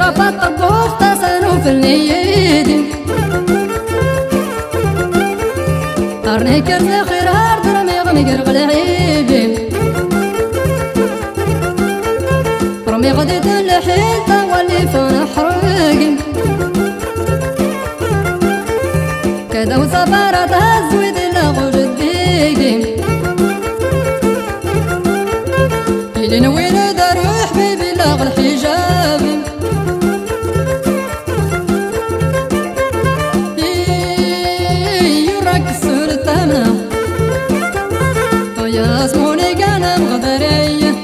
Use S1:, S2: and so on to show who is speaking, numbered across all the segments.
S1: رفض طبوخ تسانو في النيدي أرني كرزي خيرار درمي غمي قرق العيبين رمي غدي تلحين تولي فانا حرقين كذا وسفارة تهزوي دي لغوج الديقين إلي نوين دروح بيبي لغ الحجاب يركسوا التمنى ويا اسموني كان مغدرية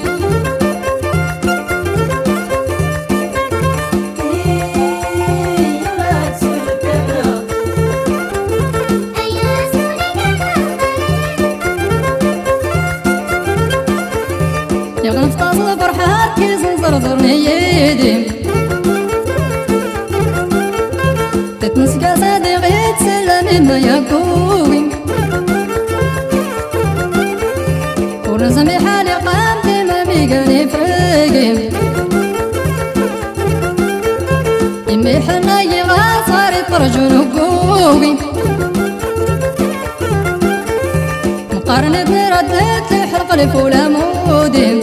S1: يغنف تصل فرحات كيس زرزرني يدي تتنسكى صديقي تسلم ما يكوين ورزمي حالي قامتي ما بيقاني فريقين يمي حناي غاصاري طرجون وقوين مقارنة ردت لي حلق الفولا مودين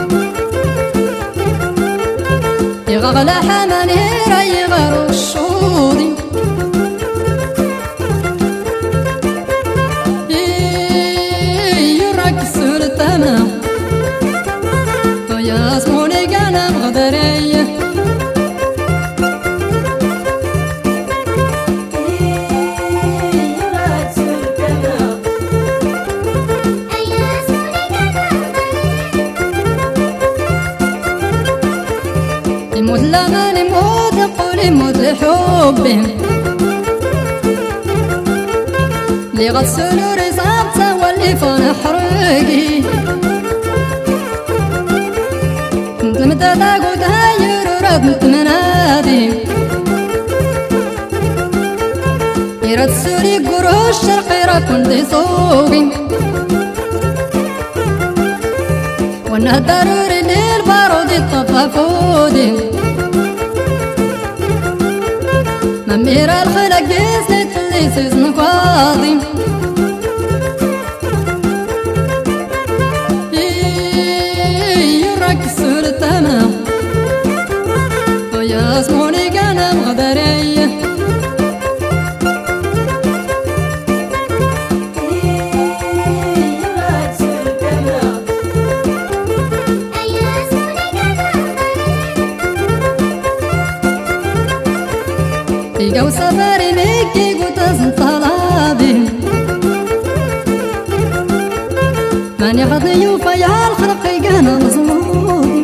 S1: يغغلى حماني راي غارو الشوضي يركسوا التمام ويا اسموني كان مغدرية يموت لما نموت قولي موت لحبي لي غسلوا رزقته واللي فانا حرقي كنت متداق وداير ورد منادي يرد سوري قروش شرقي راكن صوبي وانا ضروري للبارود الطفا فودي مميرة الخلق جسنت اللي سيزن فاضي يركسوا التمام ويا اسموني كان مغدرية تيجا وسفاري ميكي قوتازن طلابي ماني غضي وفيا الخلق يقانا مظلوم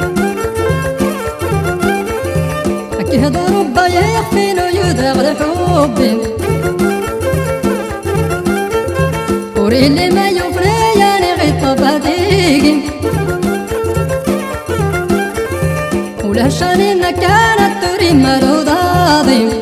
S1: حكي هذا ربا يخفين ويدغ لحبي وري اللي ما يفري يعني غيطة باديقي ولا شاني كانت تريد مالو ضاضي